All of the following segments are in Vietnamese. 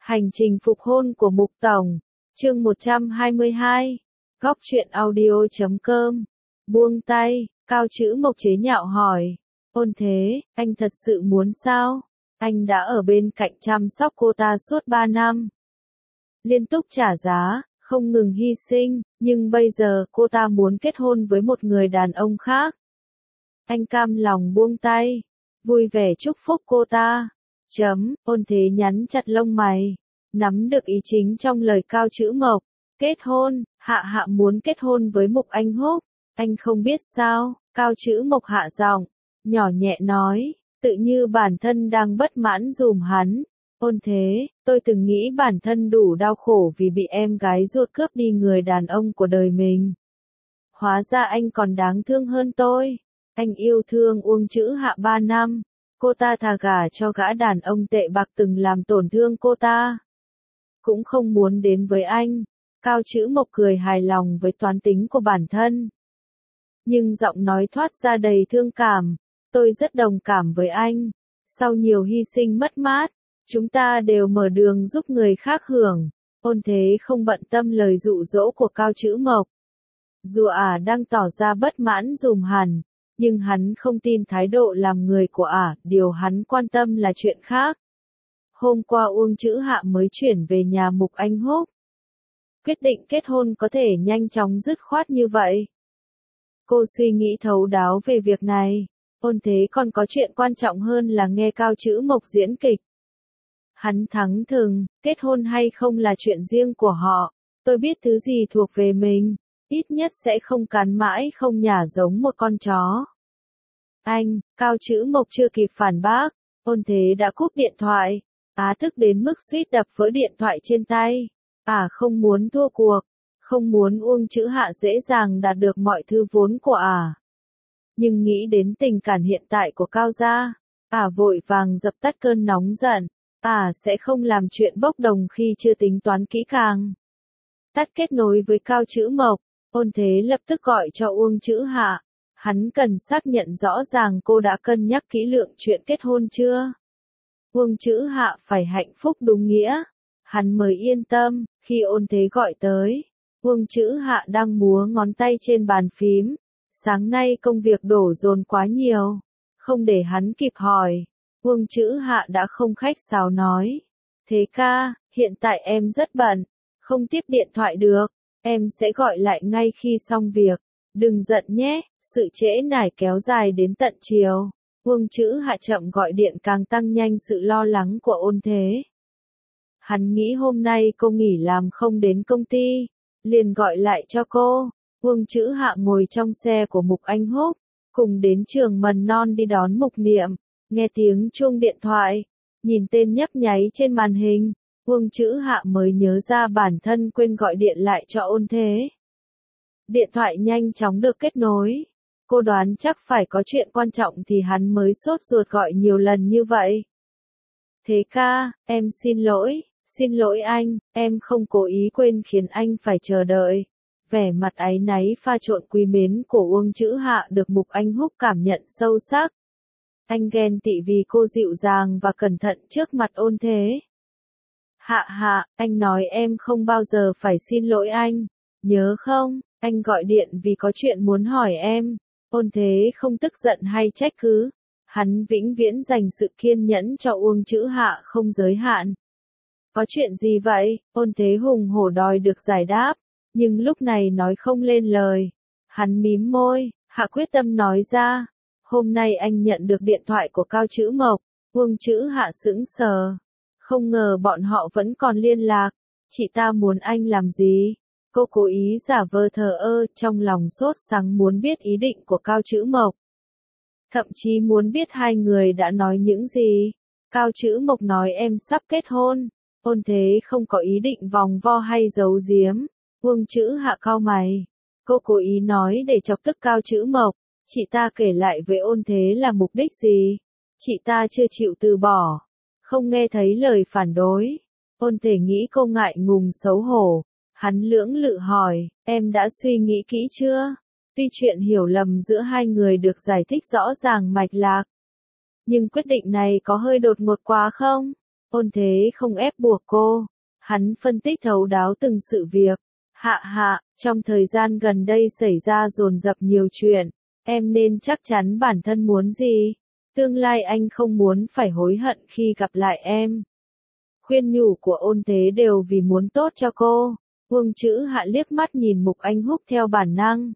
Hành trình phục hôn của Mục Tổng, chương 122, góc truyện audio.com, buông tay, Cao Chữ Mộc chế nhạo hỏi, ôn thế, anh thật sự muốn sao? Anh đã ở bên cạnh chăm sóc cô ta suốt 3 năm. Liên tục trả giá, không ngừng hy sinh, nhưng bây giờ cô ta muốn kết hôn với một người đàn ông khác. Anh cam lòng buông tay, vui vẻ chúc phúc cô ta. Ôn thế nhắn chặt lông mày, nắm được ý chính trong lời Cao Chữ Mộc. Kết hôn, Hạ muốn kết hôn với Mục Anh Húc. Anh không biết sao, Cao Chữ Mộc hạ giọng, nhỏ nhẹ nói, tự như bản thân đang bất mãn giùm hắn. Ôn thế, tôi từng nghĩ bản thân đủ đau khổ vì bị em gái ruột cướp đi người đàn ông của đời mình. Hóa ra anh còn đáng thương hơn tôi. Anh yêu thương Uông Chữ Hạ 3 năm. Cô ta thà gả cho gã đàn ông tệ bạc từng làm tổn thương cô ta. Cũng không muốn đến với anh. Cao Chữ Mộc cười hài lòng với toán tính của bản thân. Nhưng giọng nói thoát ra đầy thương cảm. Tôi rất đồng cảm với anh. Sau nhiều hy sinh mất mát, chúng ta đều mở đường giúp người khác hưởng. Ôn thế không bận tâm lời dụ dỗ của Cao Chữ Mộc. Dù đang tỏ ra bất mãn dùm hắn, nhưng hắn không tin thái độ làm người của điều hắn quan tâm là chuyện khác. Hôm qua Uông Chữ Hạ mới chuyển về nhà Mục Anh Húc. Quyết định kết hôn có thể nhanh chóng dứt khoát như vậy. Cô suy nghĩ thấu đáo về việc này. Ôn thế còn có chuyện quan trọng hơn là nghe Cao Chữ Mộc diễn kịch. Hắn thắng thừng, kết hôn hay không là chuyện riêng của họ. Tôi biết thứ gì thuộc về mình, ít nhất sẽ không cắn mãi không nhả giống một con chó. Anh, Cao Chữ Mộc chưa kịp phản bác, ôn thế đã cúp điện thoại. Tức đến mức suýt đập vỡ điện thoại trên tay. Không muốn thua cuộc, không muốn Uông Chữ Hạ dễ dàng đạt được mọi thứ vốn của Nhưng nghĩ đến tình cảnh hiện tại của Cao gia, vội vàng dập tắt cơn nóng giận. Sẽ không làm chuyện bốc đồng khi chưa tính toán kỹ càng. Tắt kết nối với Cao Chữ Mộc, ôn thế lập tức gọi cho Uông Chữ Hạ. Hắn cần xác nhận rõ ràng cô đã cân nhắc kỹ lưỡng chuyện kết hôn chưa. Uông Chữ Hạ phải hạnh phúc đúng nghĩa. Hắn mới yên tâm, khi ôn thế gọi tới. Uông Chữ Hạ đang múa ngón tay trên bàn phím. Sáng nay công việc đổ dồn quá nhiều. Không để hắn kịp hỏi. Uông Chữ Hạ đã không khách sáo nói. Thế ca, hiện tại em rất bận. Không tiếp điện thoại được. Em sẽ gọi lại ngay khi xong việc. Đừng giận nhé, sự trễ nải kéo dài đến tận chiều. Uông Chữ Hạ chậm gọi điện càng tăng nhanh sự lo lắng của ôn thế. Hắn nghĩ hôm nay cô nghỉ làm không đến công ty. Liền gọi lại cho cô. Uông Chữ Hạ ngồi trong xe của Mục Anh Húc. Cùng đến trường mầm non đi đón Mục Niệm. Nghe tiếng chuông điện thoại. Nhìn tên nhấp nháy trên màn hình. Uông Chữ Hạ mới nhớ ra bản thân quên gọi điện lại cho ôn thế. Điện thoại nhanh chóng được kết nối. Cô đoán chắc phải có chuyện quan trọng thì hắn mới sốt ruột gọi nhiều lần như vậy. Thế ca, em xin lỗi anh, em không cố ý quên khiến anh phải chờ đợi. Vẻ mặt áy náy pha trộn quý mến của Uông Chữ Hạ được Mục Anh Húc cảm nhận sâu sắc. Anh ghen tị vì cô dịu dàng và cẩn thận trước mặt ôn thế. Hạ, anh nói em không bao giờ phải xin lỗi anh, nhớ không? Anh gọi điện vì có chuyện muốn hỏi em. Ôn thế không tức giận hay trách cứ. Hắn vĩnh viễn dành sự kiên nhẫn cho Uông Chữ Hạ không giới hạn. Có chuyện gì vậy? Ôn thế hùng hổ đòi được giải đáp. Nhưng lúc này nói không lên lời. Hắn mím môi, Hạ quyết tâm nói ra. Hôm nay anh nhận được điện thoại của Cao Chữ Mộc. Uông Chữ Hạ sững sờ. Không ngờ bọn họ vẫn còn liên lạc. Chị ta muốn anh làm gì? Cô cố ý giả vờ thờ ơ, trong lòng sốt sắng muốn biết ý định của Cao Chữ Mộc. Thậm chí muốn biết hai người đã nói những gì. Cao Chữ Mộc nói em sắp kết hôn. Ôn thế không có ý định vòng vo hay giấu giếm. Uông Chữ Hạ cau mày. Cô cố ý nói để chọc tức Cao Chữ Mộc. Chị ta kể lại với ôn thế là mục đích gì? Chị ta chưa chịu từ bỏ. Không nghe thấy lời phản đối. Ôn thể nghĩ cô ngại ngùng xấu hổ. Hắn lưỡng lự hỏi, em đã suy nghĩ kỹ chưa? Tuy chuyện hiểu lầm giữa hai người được giải thích rõ ràng mạch lạc. Nhưng quyết định này có hơi đột ngột quá không? Ôn Thế không ép buộc cô. Hắn phân tích thấu đáo từng sự việc. Hạ, trong thời gian gần đây xảy ra dồn dập nhiều chuyện. Em nên chắc chắn bản thân muốn gì. Tương lai anh không muốn phải hối hận khi gặp lại em. Khuyên nhủ của Ôn Thế đều vì muốn tốt cho cô. Uông Chữ Hạ liếc mắt nhìn Mục Anh Húc theo bản năng.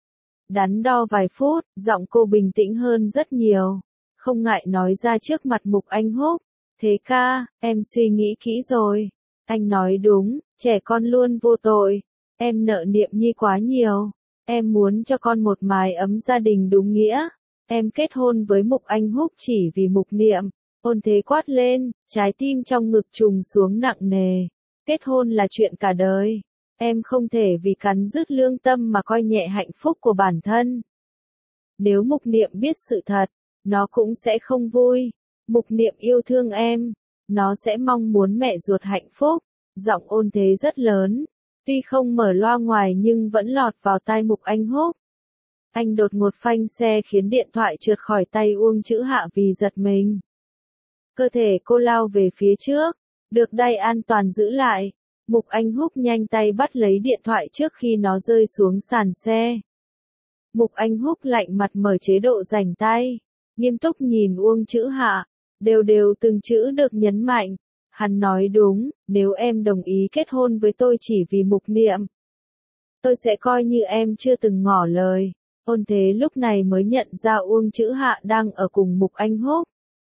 Đắn đo vài phút, giọng cô bình tĩnh hơn rất nhiều. Không ngại nói ra trước mặt Mục Anh Húc. Thế ca, em suy nghĩ kỹ rồi. Anh nói đúng, trẻ con luôn vô tội. Em nợ Niệm Nhi quá nhiều. Em muốn cho con một mái ấm gia đình đúng nghĩa. Em kết hôn với Mục Anh Húc chỉ vì Mục Niệm. Ôn Thế quát lên, trái tim trong ngực trùng xuống nặng nề. Kết hôn là chuyện cả đời. Em không thể vì cắn rứt lương tâm mà coi nhẹ hạnh phúc của bản thân. Nếu Mục Niệm biết sự thật, nó cũng sẽ không vui. Mục Niệm yêu thương em. Nó sẽ mong muốn mẹ ruột hạnh phúc. Giọng Ôn Thế rất lớn. Tuy không mở loa ngoài nhưng vẫn lọt vào tai Mục Anh Húc. Anh đột ngột phanh xe khiến điện thoại trượt khỏi tay Uông Chữ Hạ vì giật mình. Cơ thể cô lao về phía trước, được đai an toàn giữ lại. Mục Anh Húc nhanh tay bắt lấy điện thoại trước khi nó rơi xuống sàn xe. Mục Anh Húc lạnh mặt mở chế độ rảnh tay, nghiêm túc nhìn Uông Chữ Hạ, đều từng chữ được nhấn mạnh. Hắn nói đúng, nếu em đồng ý kết hôn với tôi chỉ vì Mục Niệm, tôi sẽ coi như em chưa từng ngỏ lời. Ôn Thế lúc này mới nhận ra Uông Chữ Hạ đang ở cùng Mục Anh Húc.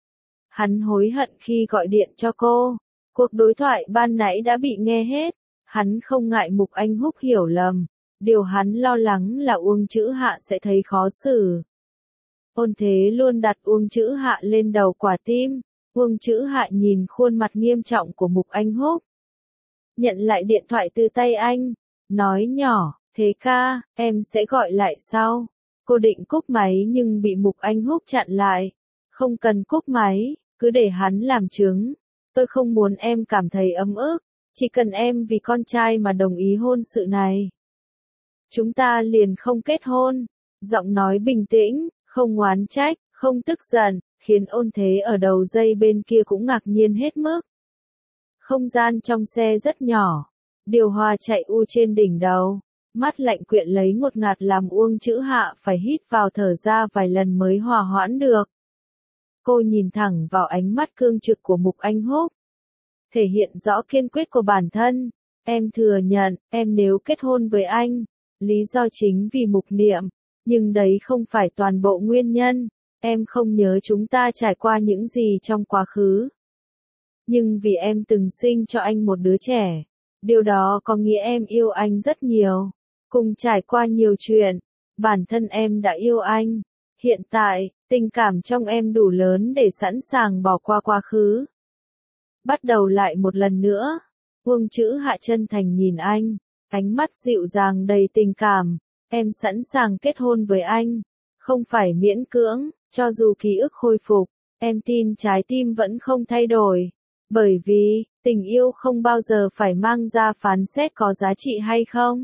Hắn hối hận khi gọi điện cho cô. Cuộc đối thoại ban nãy đã bị nghe hết. Hắn không ngại Mục Anh Húc hiểu lầm. Điều hắn lo lắng là Uông Chữ Hạ sẽ thấy khó xử. Ôn Thế luôn đặt Uông Chữ Hạ lên đầu quả tim. Uông Chữ Hạ nhìn khuôn mặt nghiêm trọng của Mục Anh Húc. Nhận lại điện thoại từ tay anh. Nói nhỏ, Thế ca, em sẽ gọi lại sau. Cô định cúp máy nhưng bị Mục Anh Húc chặn lại. Không cần cúp máy, cứ để hắn làm chứng. Tôi không muốn em cảm thấy ấm ức. Chỉ cần em vì con trai mà đồng ý hôn sự này. Chúng ta liền không kết hôn. Giọng nói bình tĩnh, không oán trách, không tức giận, khiến Ôn Thế ở đầu dây bên kia cũng ngạc nhiên hết mức. Không gian trong xe rất nhỏ. Điều hòa chạy trên đỉnh đầu. Mắt lạnh quyện lấy ngột ngạt làm Uông Chữ Hạ phải hít vào thở ra vài lần mới hòa hoãn được. Cô nhìn thẳng vào ánh mắt cương trực của Mục Anh Húc. Thể hiện rõ kiên quyết của bản thân. Em thừa nhận, em nếu kết hôn với anh, lý do chính vì Mục Niệm. Nhưng đấy không phải toàn bộ nguyên nhân. Em không nhớ chúng ta trải qua những gì trong quá khứ. Nhưng vì em từng sinh cho anh một đứa trẻ. Điều đó có nghĩa em yêu anh rất nhiều. Cùng trải qua nhiều chuyện. Bản thân em đã yêu anh. Hiện tại, tình cảm trong em đủ lớn để sẵn sàng bỏ qua quá khứ. Bắt đầu lại một lần nữa. Uông Chữ Hạ chân thành nhìn anh. Ánh mắt dịu dàng đầy tình cảm. Em sẵn sàng kết hôn với anh. Không phải miễn cưỡng, cho dù ký ức khôi phục. Em tin trái tim vẫn không thay đổi. Bởi vì, tình yêu không bao giờ phải mang ra phán xét có giá trị hay không.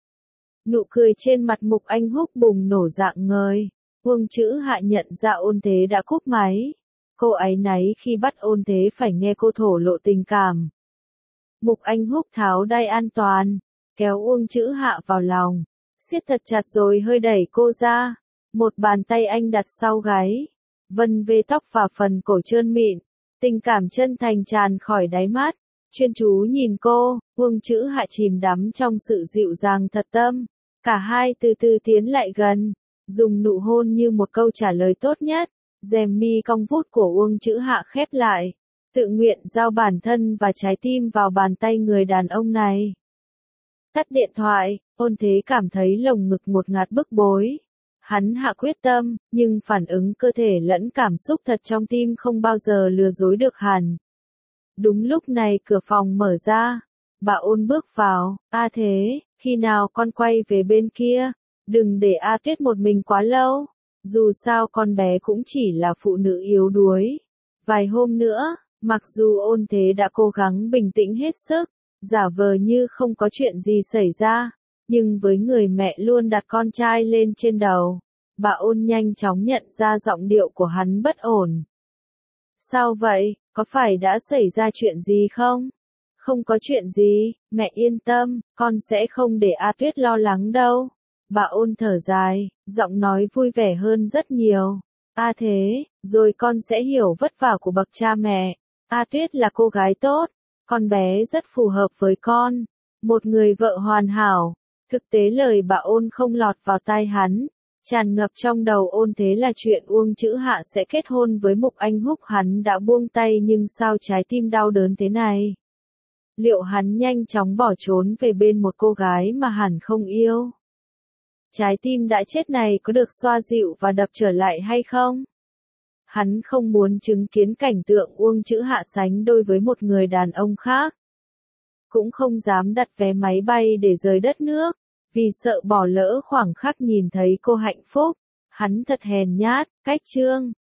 Nụ cười trên mặt Mục Anh Húc bùng nổ rạng ngời. Uông Chữ Hạ nhận ra Ôn Thế đã cúp máy. Cô áy náy khi bắt Ôn Thế phải nghe cô thổ lộ tình cảm. Mục Anh Húc tháo đai an toàn, kéo Uông Chữ Hạ vào lòng, siết thật chặt rồi hơi đẩy cô ra. Một bàn tay anh đặt sau gáy, vân về tóc và phần cổ trơn mịn, tình cảm chân thành tràn khỏi đáy mắt. Chuyên chú nhìn cô, Uông Chữ Hạ chìm đắm trong sự dịu dàng thật tâm. Cả hai từ từ tiến lại gần, dùng nụ hôn như một câu trả lời tốt nhất. Rèm mi cong vút của Uông Chữ Hạ khép lại, tự nguyện giao bản thân và trái tim vào bàn tay người đàn ông này. Tắt điện thoại, Ôn Thế cảm thấy lồng ngực một ngạt bức bối. Hắn hạ quyết tâm, nhưng phản ứng cơ thể lẫn cảm xúc thật trong tim không bao giờ lừa dối được hắn. Đúng lúc này cửa phòng mở ra, bà Ôn bước vào. A Thế, khi nào con quay về bên kia? Đừng để A Tuyết một mình quá lâu. Dù sao con bé cũng chỉ là phụ nữ yếu đuối. Vài hôm nữa, mặc dù Ôn Thế đã cố gắng bình tĩnh hết sức, giả vờ như không có chuyện gì xảy ra, nhưng với người mẹ luôn đặt con trai lên trên đầu, bà Ôn nhanh chóng nhận ra giọng điệu của hắn bất ổn. Sao vậy, có phải đã xảy ra chuyện gì không? Không có chuyện gì, mẹ yên tâm, con sẽ không để A Tuyết lo lắng đâu. Bà Ôn thở dài, giọng nói vui vẻ hơn rất nhiều. Thế, rồi con sẽ hiểu vất vả của bậc cha mẹ. A Tuyết là cô gái tốt, con bé rất phù hợp với con. Một người vợ hoàn hảo. Thực tế lời bà Ôn không lọt vào tai hắn. Tràn ngập trong đầu Ôn thế là chuyện Uông Chữ Hạ sẽ kết hôn với Mục Anh Húc, hắn đã buông tay, nhưng sao trái tim đau đớn thế này? Liệu hắn nhanh chóng bỏ trốn về bên một cô gái mà hẳn không yêu? Trái tim đã chết này có được xoa dịu và đập trở lại hay không? Hắn không muốn chứng kiến cảnh tượng Uông Chữ Hạ sánh đôi với một người đàn ông khác. Cũng không dám đặt vé máy bay để rời đất nước, vì sợ bỏ lỡ khoảng khắc nhìn thấy cô hạnh phúc. Hắn thật hèn nhát, cách chương.